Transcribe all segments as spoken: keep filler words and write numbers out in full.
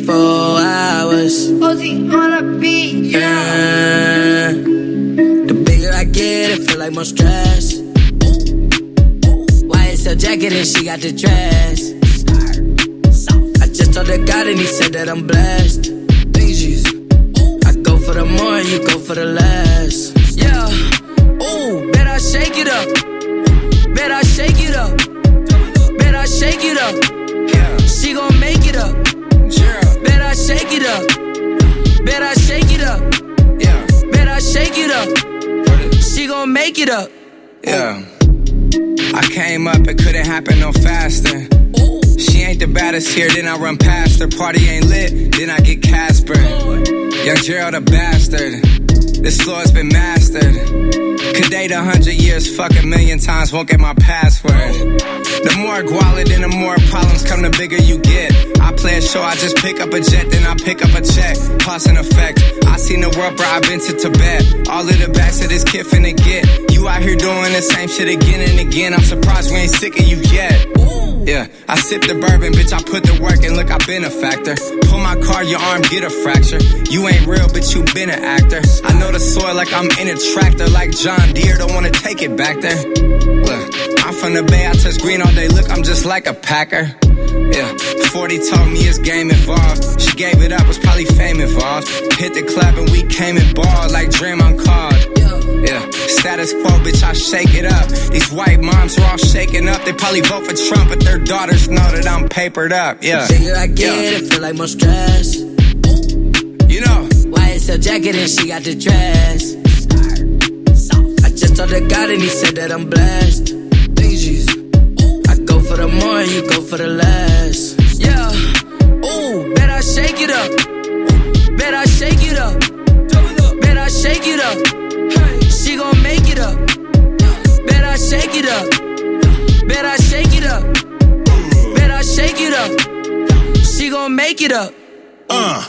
twenty-four hours. Ozzy on a beat, yeah. The bigger I get, it feel like more stress. Y S L jacket and she got the dress. I just told the God and he said that I'm blessed. I go for the more and you go for the less. Yeah. Ooh, bet I shake it up. Bet I shake it up. Bet I shake it up. Yeah. She gon' make it up. Yeah. Bet I shake it up. Bet I shake it up. Yeah. Bet I shake it up. She gon' make it up. Yeah. I came up, it couldn't happen no faster. Ooh. She ain't the baddest here, then I run past her. Party ain't lit, then I get Casper. Young Gerald a bastard. This floor's been mastered. Could date a hundred years, fuck a million times, won't get my password. The more guala, then the more problems come, the bigger you get. I play a show, I just pick up a jet, then I pick up a check. Pause in effect. I seen the world, bro, I've been to Tibet. All of the backs of this kid finna get. You out here doing the same shit again and again. I'm surprised we ain't sick of you yet. Yeah, I sip the bourbon, bitch, I put the work in, look, I been a factor. Pull my car, your arm get a fracture. You ain't real, but you been an actor. I know the soil like I'm in a tractor, like John Deere, don't wanna take it back there. Look, I'm from the Bay, I touch green all day, look, I'm just like a Packer. Yeah, forty told me it's game involved. She gave it up, was probably fame involved. Hit the club and we came and balled like Draymond called. Yeah, status quo, bitch, I shake it up. These white moms are all shaking up. They probably vote for Trump, but their daughters know that I'm papered up. Yeah, the bigger I get, yeah. It feel like more stress. You know, Y S L jacket and she got the dress. I just told the God and he said that I'm blessed. I go for the more and you go for the less. Yeah, ooh, bet I shake it up. Bet I shake it up. Bet I shake it up. She gon' make it up. Bet I shake it up. Bet I shake it up. Bet I shake it up. She gon' make it up. Uh.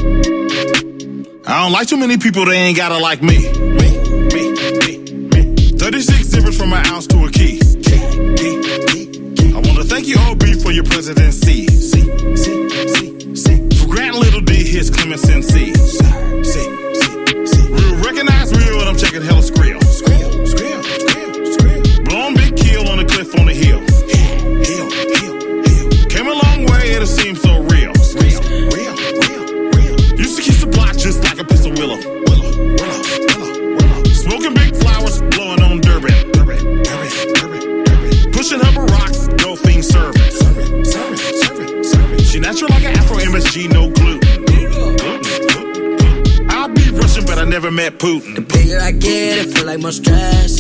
I don't like too many people that ain't gotta like me. Me, me, me, me. thirty-six zippers from an ounce to a key. Key, key, key, key. I wanna thank you, O B, for your presidency. See, see, see, see. For granting little D his clemency. See, see, see, see. Real recognize real and I'm checking hella skrill. Skrill, skrill, skrill, skrill. Blown big kill on the cliff on the hill. Hill, hill, hill, hill. Came a long way, it seems so real. Real, real, real, real. Used to kiss the block just like a pistol willow. Willow, willow, willow, willow. Smoking big flowers, blowing on Durban. Durban, Durban, Durban, Durban. Pushing her rocks, no thing serving. Serving, serving, serving, serving. She natural like an Afro M S G, no gluten. Gluten, gluten, gluten. I'll be Russian, but I never met Putin. The bigger I get, it feel like more stress.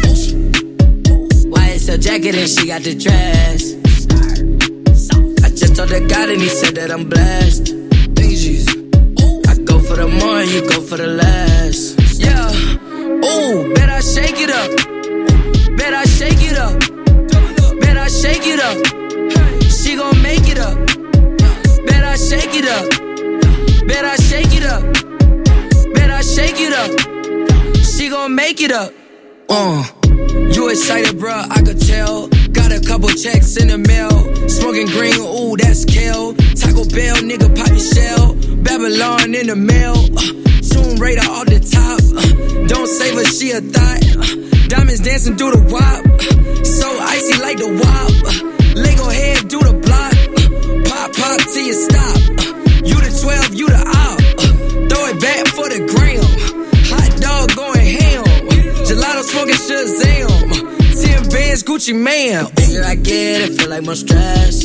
Y S L jacket and she got the dress. I just told the God and he said that I'm blessed. I go for the more and you go for the less. Yeah, ooh, bet I shake it up. Bet I shake it up. Bet I shake it up. She gon' make it up. Bet I shake it up. Bet I shake it up. Bet I shake it up. She gon' make it up. Uh, you excited, bruh, I could tell. Got a couple checks in the mail. Smoking green, ooh, that's kale. Taco Bell, nigga, pop your shell. Babylon in the mail. Uh, Tomb Raider off the top. Uh, don't save her, she a thought. Uh, diamonds dancing through the wop. Uh, so icy like the wop. Uh, Lego head, do the block. Uh, pop, pop till you stop. Uh, you the twelve, you the op. Uh, throw it back for the gram. Hot dog going ham. Gelato smoking Shazam. Ten bands, Gucci man. The bigger I get, it feel like more stress.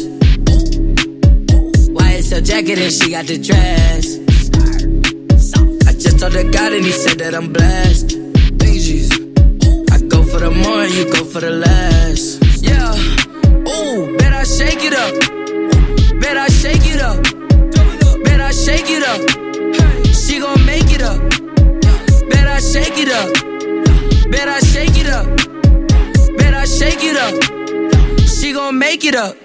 Y S L jacket and she got the dress. I just told the God and he said that I'm blessed. I go for the more and you go for the less. Yeah, ooh, bet I shake it up. Bet I shake it up. Bet I shake it up. She gon' make it up. Bet I shake it up. Bet I shake it up. Bet I shake it up. She gon' make it up.